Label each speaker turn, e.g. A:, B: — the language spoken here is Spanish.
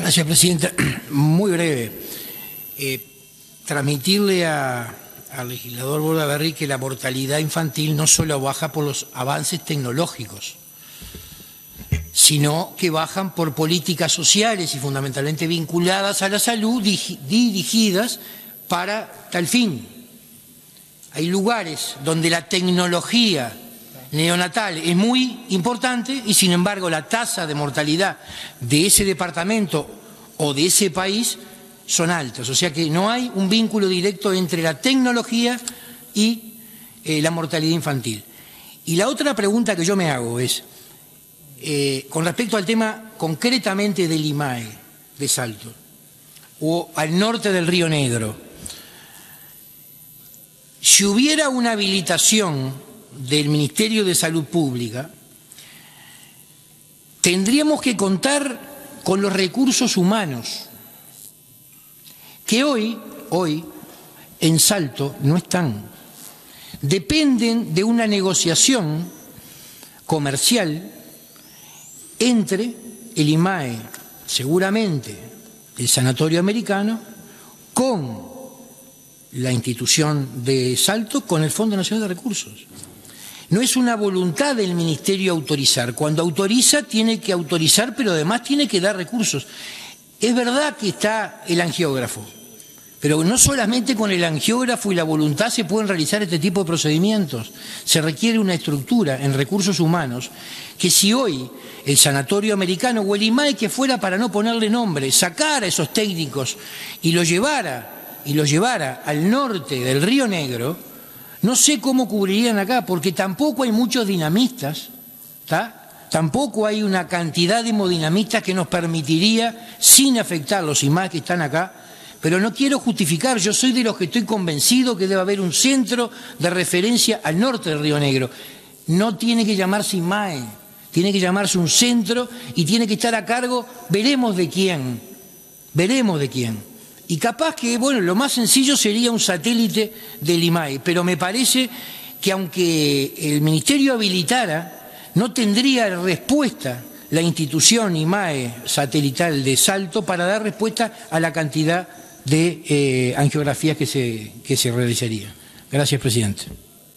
A: Gracias, Presidenta. Muy breve. Transmitirle al legislador Bordaberry que la mortalidad infantil no solo baja por los avances tecnológicos, sino que bajan por políticas sociales y fundamentalmente vinculadas a la salud, dirigidas para tal fin. Hay lugares donde la tecnología neonatal es muy importante y sin embargo la tasa de mortalidad de ese departamento o de ese país son altas. O sea que no hay un vínculo directo entre la tecnología y la mortalidad infantil. Y la otra pregunta que yo me hago es, con respecto al tema concretamente del IMAE de Salto o al norte del Río Negro, si hubiera una habilitación del Ministerio de Salud Pública, tendríamos que contar con los recursos humanos que hoy en Salto no están. Dependen de una negociación comercial entre el IMAE, seguramente el Sanatorio Americano, con la institución de Salto, con el Fondo Nacional de Recursos. No es una voluntad del Ministerio autorizar. Cuando autoriza, tiene que autorizar, pero además tiene que dar recursos. Es verdad que está el angiógrafo, pero no solamente con el angiógrafo y la voluntad se pueden realizar este tipo de procedimientos. Se requiere una estructura en recursos humanos que si hoy el Sanatorio Americano o el IMAE, que fuera para no ponerle nombre, sacara a esos técnicos y los llevara al norte del Río Negro, no sé cómo cubrirían acá, porque tampoco hay muchos dinamistas, tampoco hay una cantidad de hemodinamistas que nos permitiría, sin afectar los IMAE que están acá, pero no quiero justificar, yo soy de los que estoy convencido que debe haber un centro de referencia al norte del Río Negro. No tiene que llamarse IMAE, tiene que llamarse un centro y tiene que estar a cargo, veremos de quién. Y capaz que, bueno, lo más sencillo sería un satélite del IMAE, pero me parece que aunque el Ministerio habilitara, no tendría respuesta la institución IMAE satelital de Salto para dar respuesta a la cantidad de angiografías que se realizaría. Gracias, Presidente.